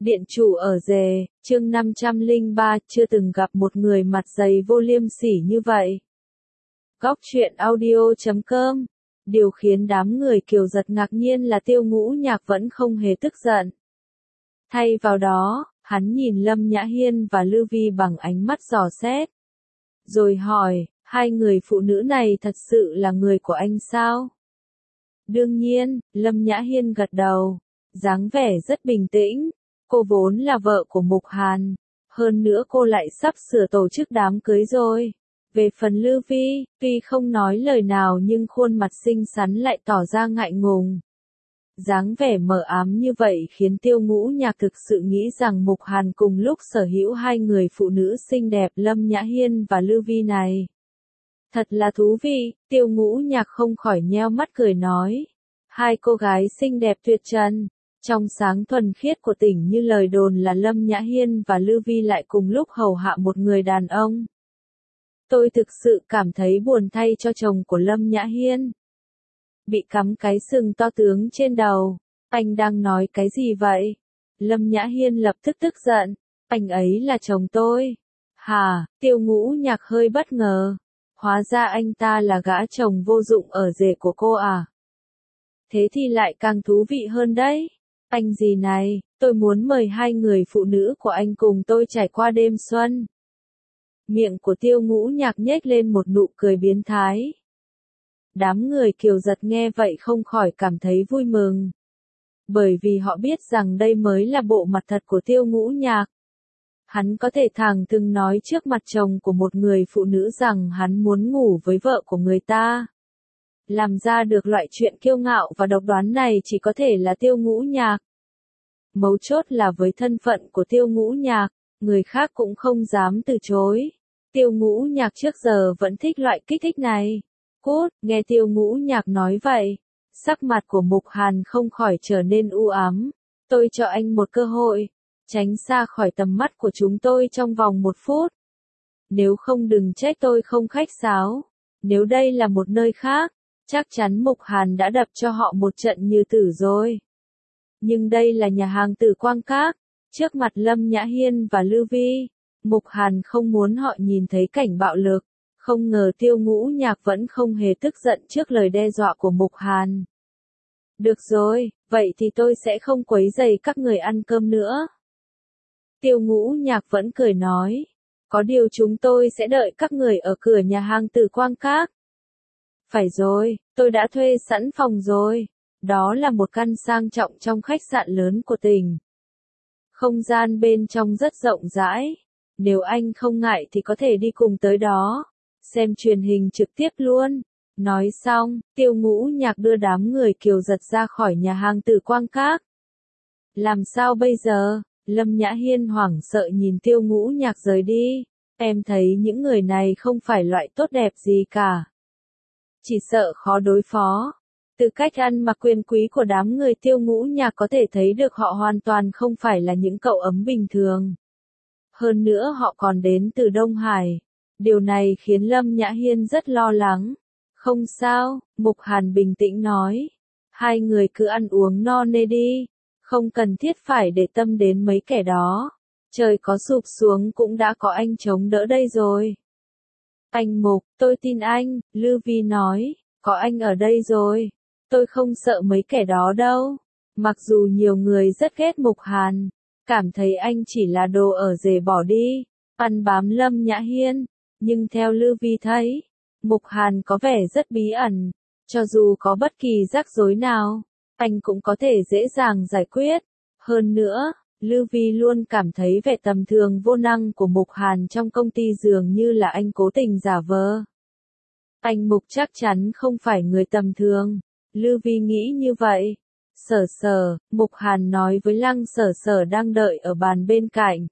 Điện chủ ở Dề, chương 503, chưa từng gặp một người mặt dày vô liêm sỉ như vậy. Góc truyện audio.com. Điều khiến đám người Kiều Giật ngạc nhiên là Tiêu Ngũ Nhạc vẫn không hề tức giận. Thay vào đó, hắn nhìn Lâm Nhã Hiên và Lư Vi bằng ánh mắt dò xét. Rồi hỏi, hai người phụ nữ này thật sự là người của anh sao? Đương nhiên, Lâm Nhã Hiên gật đầu, dáng vẻ rất bình tĩnh. Cô vốn là vợ của Mục Hàn, hơn nữa cô lại sắp sửa tổ chức đám cưới rồi. Về phần Lư Vi, tuy không nói lời nào nhưng khuôn mặt xinh xắn lại tỏ ra ngại ngùng. Dáng vẻ mờ ám như vậy khiến Tiêu Ngũ Nhạc thực sự nghĩ rằng Mục Hàn cùng lúc sở hữu hai người phụ nữ xinh đẹp Lâm Nhã Hiên và Lư Vi này. Thật là thú vị, Tiêu Ngũ Nhạc không khỏi nheo mắt cười nói. Hai cô gái xinh đẹp tuyệt trần, trong sáng thuần khiết của tỉnh như lời đồn là Lâm Nhã Hiên và Lư Vi lại cùng lúc hầu hạ một người đàn ông. Tôi thực sự cảm thấy buồn thay cho chồng của Lâm Nhã Hiên. Bị cắm cái sừng to tướng trên đầu, anh đang nói cái gì vậy? Lâm Nhã Hiên lập tức tức giận, anh ấy là chồng tôi. Hả, Tiêu Ngũ Nhạc hơi bất ngờ. Hóa ra anh ta là gã chồng vô dụng ở rể của cô à? Thế thì lại càng thú vị hơn đấy. Anh gì này, tôi muốn mời hai người phụ nữ của anh cùng tôi trải qua đêm xuân. Miệng của Tiêu Ngũ Nhạc nhếch lên một nụ cười biến thái. Đám người Kiều Giật nghe vậy không khỏi cảm thấy vui mừng. Bởi vì họ biết rằng đây mới là bộ mặt thật của Tiêu Ngũ Nhạc. Hắn có thể thẳng thừng nói trước mặt chồng của một người phụ nữ rằng hắn muốn ngủ với vợ của người ta. Làm ra được loại chuyện kiêu ngạo và độc đoán này chỉ có thể là Tiêu Ngũ Nhạc. Mấu chốt là với thân phận của Tiêu Ngũ Nhạc, người khác cũng không dám từ chối. Tiêu Ngũ Nhạc trước giờ vẫn thích loại kích thích này. Cút, nghe Tiêu Ngũ Nhạc nói vậy, sắc mặt của Mục Hàn không khỏi trở nên u ám. Tôi cho anh một cơ hội, tránh xa khỏi tầm mắt của chúng tôi trong vòng 1 phút. Nếu không đừng trách tôi không khách sáo. Nếu đây là một nơi khác, chắc chắn Mục Hàn đã đập cho họ một trận như tử rồi. Nhưng đây là nhà hàng Tử Quang Các, trước mặt Lâm Nhã Hiên và Lư Vi, Mục Hàn không muốn họ nhìn thấy cảnh bạo lực. Không ngờ Tiêu Ngũ Nhạc vẫn không hề tức giận trước lời đe dọa của Mục Hàn. Được rồi, vậy thì tôi sẽ không quấy rầy các người ăn cơm nữa. Tiêu Ngũ Nhạc vẫn cười nói. Có điều chúng tôi sẽ đợi các người ở cửa nhà hàng Tử Quang Các. Phải rồi, tôi đã thuê sẵn phòng rồi. Đó là một căn sang trọng trong khách sạn lớn của tỉnh. Không gian bên trong rất rộng rãi. Nếu anh không ngại thì có thể đi cùng tới đó. Xem truyền hình trực tiếp luôn. Nói xong, Tiêu Ngũ Nhạc đưa đám người Kiều Giật ra khỏi nhà hàng Tử Quang Các. Làm sao bây giờ? Lâm Nhã Hiên hoảng sợ nhìn Tiêu Ngũ Nhạc rời đi. Em thấy những người này không phải loại tốt đẹp gì cả. Chỉ sợ khó đối phó. Từ cách ăn mặc quyền quý của đám người Tiêu Ngũ Nhạc có thể thấy được họ hoàn toàn không phải là những cậu ấm bình thường. Hơn nữa họ còn đến từ Đông Hải. Điều này khiến Lâm Nhã Hiên rất lo lắng. Không sao, Mục Hàn bình tĩnh nói. Hai người cứ ăn uống no nê đi. Không cần thiết phải để tâm đến mấy kẻ đó. Trời có sụp xuống cũng đã có anh chống đỡ đây rồi. Anh Mục, tôi tin anh, Lư Vi nói. Có anh ở đây rồi. Tôi không sợ mấy kẻ đó đâu. Mặc dù nhiều người rất ghét Mục Hàn. Cảm thấy anh chỉ là đồ ở rể bỏ đi. Ăn bám Lâm Nhã Hiên. Nhưng theo Lư Vi thấy, Mục Hàn có vẻ rất bí ẩn. Cho dù có bất kỳ rắc rối nào, anh cũng có thể dễ dàng giải quyết. Hơn nữa, Lư Vi luôn cảm thấy vẻ tầm thường vô năng của Mục Hàn trong công ty dường như là anh cố tình giả vờ. Anh Mục chắc chắn không phải người tầm thường. Lư Vi nghĩ như vậy. Sở Sở, Mục Hàn nói với Lăng Sở Sở đang đợi ở bàn bên cạnh.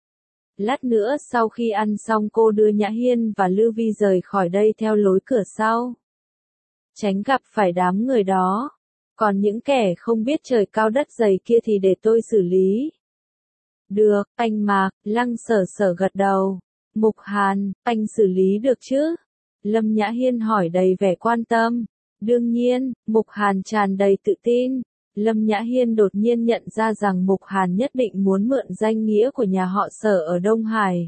Lát nữa sau khi ăn xong cô đưa Nhã Hiên và Lư Vi rời khỏi đây theo lối cửa sau. Tránh gặp phải đám người đó. Còn những kẻ không biết trời cao đất dày kia thì để tôi xử lý. Được, anh Mạc, Lăng Sở Sở gật đầu. Mục Hàn, anh xử lý được chứ? Lâm Nhã Hiên hỏi đầy vẻ quan tâm. Đương nhiên, Mục Hàn tràn đầy tự tin. Lâm Nhã Hiên đột nhiên nhận ra rằng Mục Hàn nhất định muốn mượn danh nghĩa của nhà họ Sở ở Đông Hải.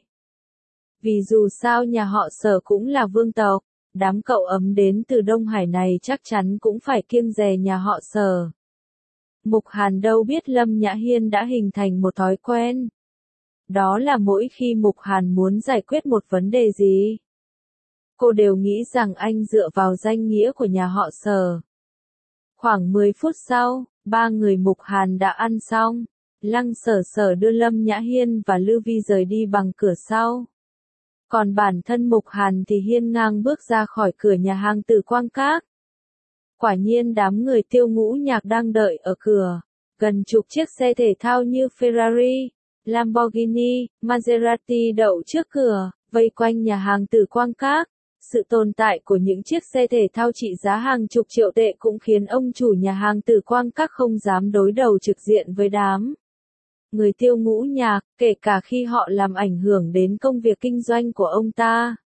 Vì dù sao nhà họ Sở cũng là vương tộc, đám cậu ấm đến từ Đông Hải này chắc chắn cũng phải kiêng dè nhà họ Sở. Mục Hàn đâu biết Lâm Nhã Hiên đã hình thành một thói quen. Đó là mỗi khi Mục Hàn muốn giải quyết một vấn đề gì, cô đều nghĩ rằng anh dựa vào danh nghĩa của nhà họ Sở. Khoảng 10 phút sau, ba người Mục Hàn đã ăn xong. Lăng Sở Sở đưa Lâm Nhã Hiên và Lư Vi rời đi bằng cửa sau. Còn bản thân Mục Hàn thì hiên ngang bước ra khỏi cửa nhà hàng Tử Quang Các. Quả nhiên đám người Tiêu Ngũ Nhạc đang đợi ở cửa. Gần chục chiếc xe thể thao như Ferrari, Lamborghini, Maserati đậu trước cửa, vây quanh nhà hàng Tử Quang Các. Sự tồn tại của những chiếc xe thể thao trị giá hàng chục triệu tệ cũng khiến ông chủ nhà hàng Tử Quang Các không dám đối đầu trực diện với đám người Tiêu Ngũ Nhạc, kể cả khi họ làm ảnh hưởng đến công việc kinh doanh của ông ta.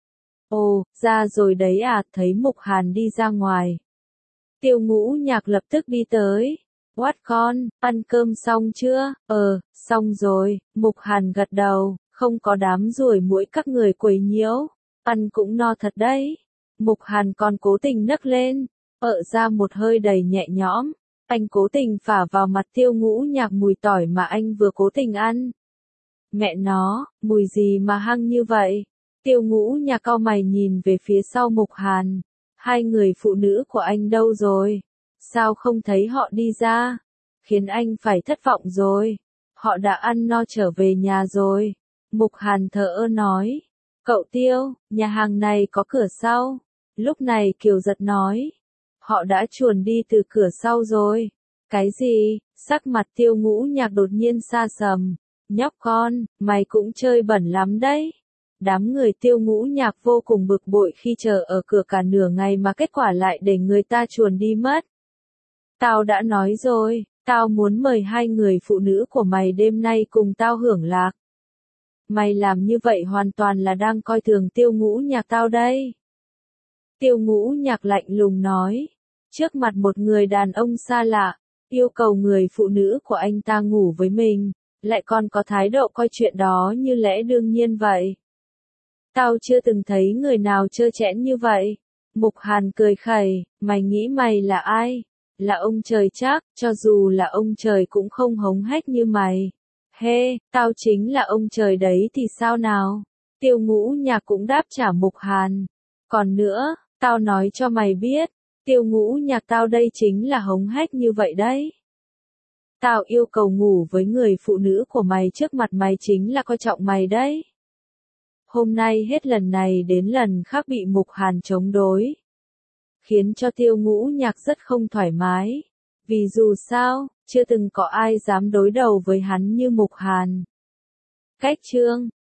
Ồ, ra rồi đấy à, thấy Mục Hàn đi ra ngoài. Tiêu Ngũ Nhạc lập tức đi tới. What con, ăn cơm xong chưa? Xong rồi, Mục Hàn gật đầu, không có đám ruồi muỗi các người quấy nhiễu. Ăn cũng no thật đấy. Mục Hàn còn cố tình nấc lên, ra một hơi đầy nhẹ nhõm. Anh cố tình phả vào mặt Tiêu Ngũ Nhạc mùi tỏi mà anh vừa cố tình ăn. Mẹ nó, mùi gì mà hăng như vậy? Tiêu Ngũ Nhạc cau mày nhìn về phía sau Mục Hàn. Hai người phụ nữ của anh đâu rồi? Sao không thấy họ đi ra? Khiến anh phải thất vọng rồi. Họ đã ăn no trở về nhà rồi. Mục Hàn thờ ơ nói. Cậu Tiêu, nhà hàng này có cửa sau. Lúc này Kiều Giật nói. Họ đã chuồn đi từ cửa sau rồi. Cái gì? Sắc mặt Tiêu Ngũ Nhạc đột nhiên xa sầm. Nhóc con, mày cũng chơi bẩn lắm đấy. Đám người Tiêu Ngũ Nhạc vô cùng bực bội khi chờ ở cửa cả nửa ngày mà kết quả lại để người ta chuồn đi mất. Tao đã nói rồi, tao muốn mời hai người phụ nữ của mày đêm nay cùng tao hưởng lạc. Mày làm như vậy hoàn toàn là đang coi thường Tiêu Ngũ Nhạc tao đây. Tiêu Ngũ Nhạc lạnh lùng nói, trước mặt một người đàn ông xa lạ, yêu cầu người phụ nữ của anh ta ngủ với mình, lại còn có thái độ coi chuyện đó như lẽ đương nhiên vậy. Tao chưa từng thấy người nào trơ trẽn như vậy. Mục Hàn cười khẩy, mày nghĩ mày là ai? Là ông trời chắc, cho dù là ông trời cũng không hống hách như mày. Tao chính là ông trời đấy thì sao nào? Tiêu Ngũ Nhạc cũng đáp trả Mục Hàn. Còn nữa, tao nói cho mày biết, Tiêu Ngũ Nhạc tao đây chính là hống hách như vậy đấy. Tao yêu cầu ngủ với người phụ nữ của mày trước mặt mày chính là coi trọng mày đấy. Hôm nay hết lần này đến lần khác bị Mục Hàn chống đối, khiến cho Tiêu Ngũ Nhạc rất không thoải mái. Vì dù sao, chưa từng có ai dám đối đầu với hắn như Mục Hàn. Cách chương